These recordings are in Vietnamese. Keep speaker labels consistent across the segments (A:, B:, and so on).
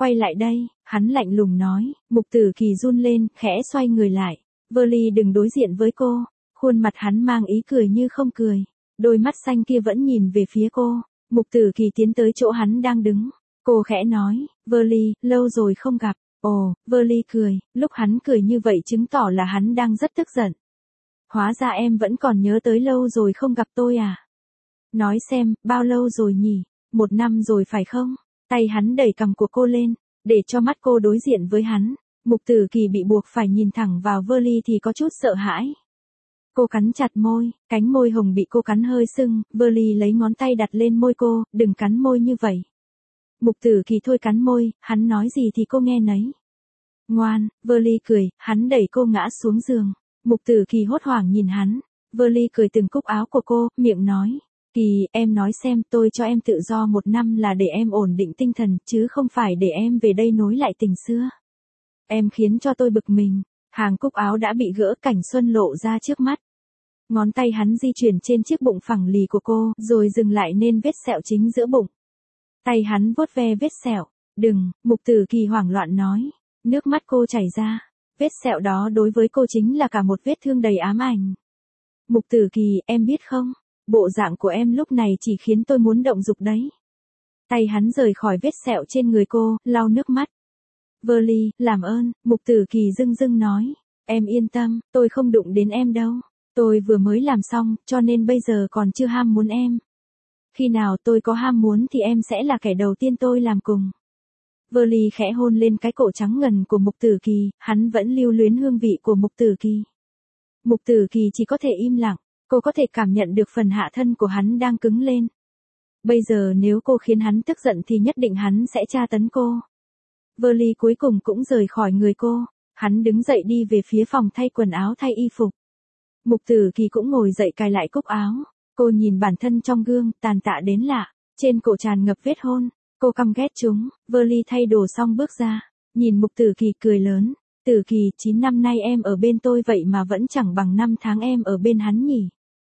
A: Quay lại đây, hắn lạnh lùng nói, Mục Tử Kỳ run lên, khẽ xoay người lại. Verly đừng đối diện với cô. Khuôn mặt hắn mang ý cười như không cười. Đôi mắt xanh kia vẫn nhìn về phía cô. Mục Tử Kỳ tiến tới chỗ hắn đang đứng. Cô khẽ nói, Verly, lâu rồi không gặp. Ồ, Verly cười, lúc hắn cười như vậy chứng tỏ là hắn đang rất tức giận. Hóa ra em vẫn còn nhớ tới lâu rồi không gặp tôi à? Nói xem, bao lâu rồi nhỉ? 1 năm rồi phải không? Tay hắn đẩy cằm của cô lên, để cho mắt cô đối diện với hắn. Mục Tử Kỳ bị buộc phải nhìn thẳng vào Verly thì có chút sợ hãi. Cô cắn chặt môi, cánh môi hồng bị cô cắn hơi sưng, Verly lấy ngón tay đặt lên môi cô, đừng cắn môi như vậy. Mục Tử Kỳ thôi cắn môi, hắn nói gì thì cô nghe nấy. Ngoan, Verly cười, hắn đẩy cô ngã xuống giường. Mục Tử Kỳ hốt hoảng nhìn hắn. Verly cười từng cúc áo của cô, miệng nói. Kỳ, em nói xem tôi cho em tự do 1 năm là để em ổn định tinh thần, chứ không phải để em về đây nối lại tình xưa. Em khiến cho tôi bực mình. Hàng cúc áo đã bị gỡ, cảnh xuân lộ ra trước mắt. Ngón tay hắn di chuyển trên chiếc bụng phẳng lì của cô, rồi dừng lại nên vết sẹo chính giữa bụng. Tay hắn vuốt ve vết sẹo. Đừng, Mục Tử Kỳ hoảng loạn nói. Nước mắt cô chảy ra. Vết sẹo đó đối với cô chính là cả một vết thương đầy ám ảnh. Mục Tử Kỳ, em biết không? Bộ dạng của em lúc này chỉ khiến tôi muốn động dục đấy. Tay hắn rời khỏi vết sẹo trên người cô, lau nước mắt. Verly, làm ơn, Mục Tử Kỳ dưng dưng nói. Em yên tâm, tôi không đụng đến em đâu. Tôi vừa mới làm xong, cho nên bây giờ còn chưa ham muốn em. Khi nào tôi có ham muốn thì em sẽ là kẻ đầu tiên tôi làm cùng. Verly khẽ hôn lên cái cổ trắng ngần của Mục Tử Kỳ, hắn vẫn lưu luyến hương vị của Mục Tử Kỳ. Mục Tử Kỳ chỉ có thể im lặng, cô có thể cảm nhận được phần hạ thân của hắn đang cứng lên. Bây giờ nếu cô khiến hắn tức giận thì nhất định hắn sẽ tra tấn cô. Verly cuối cùng cũng rời khỏi người cô, hắn đứng dậy đi về phía phòng thay quần áo thay y phục. Mục Tử Kỳ cũng ngồi dậy cài lại cúc áo, cô nhìn bản thân trong gương, tàn tạ đến lạ, trên cổ tràn ngập vết hôn. Cô căm ghét chúng. Verly thay đồ xong bước ra, nhìn Mục Tử Kỳ cười lớn. Tử Kỳ, 9 năm nay em ở bên tôi vậy mà vẫn chẳng bằng 5 tháng em ở bên hắn nhỉ.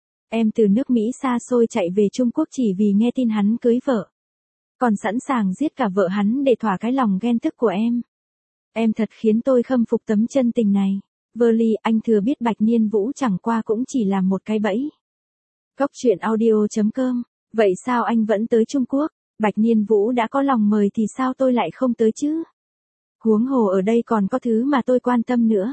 A: Em từ nước Mỹ xa xôi chạy về Trung Quốc chỉ vì nghe tin hắn cưới vợ. Còn sẵn sàng giết cả vợ hắn để thỏa cái lòng ghen tức của em. Em thật khiến tôi khâm phục tấm chân tình này. Verly, anh thừa biết Bạch Niên Vũ chẳng qua cũng chỉ là một cái bẫy. Góc truyện audio.com. Vậy sao anh vẫn tới Trung Quốc? Bạch Niên Vũ đã có lòng mời thì sao tôi lại không tới chứ? Huống hồ ở đây còn có thứ mà tôi quan tâm nữa.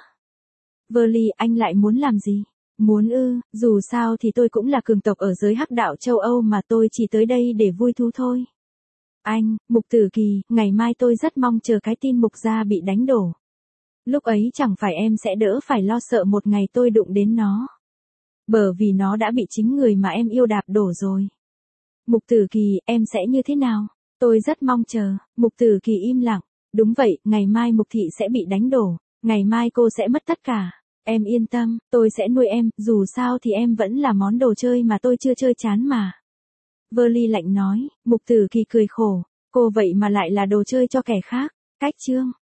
A: Verly, anh lại muốn làm gì? Muốn ư, dù sao thì tôi cũng là cường tộc ở giới hắc đạo châu Âu mà tôi chỉ tới đây để vui thú thôi. Anh, Mục Tử Kỳ, ngày mai tôi rất mong chờ cái tin Mục gia bị đánh đổ. Lúc ấy chẳng phải em sẽ đỡ phải lo sợ một ngày tôi đụng đến nó. Bởi vì nó đã bị chính người mà em yêu đạp đổ rồi. Mục Tử Kỳ, em sẽ như thế nào? Tôi rất mong chờ. Mục Tử Kỳ im lặng. Đúng vậy, ngày mai Mục thị sẽ bị đánh đổ. Ngày mai cô sẽ mất tất cả. Em yên tâm, tôi sẽ nuôi em, dù sao thì em vẫn là món đồ chơi mà tôi chưa chơi chán mà. Verly lạnh nói. Mục Tử Kỳ cười khổ. Cô vậy mà lại là đồ chơi cho kẻ khác. Cách chương.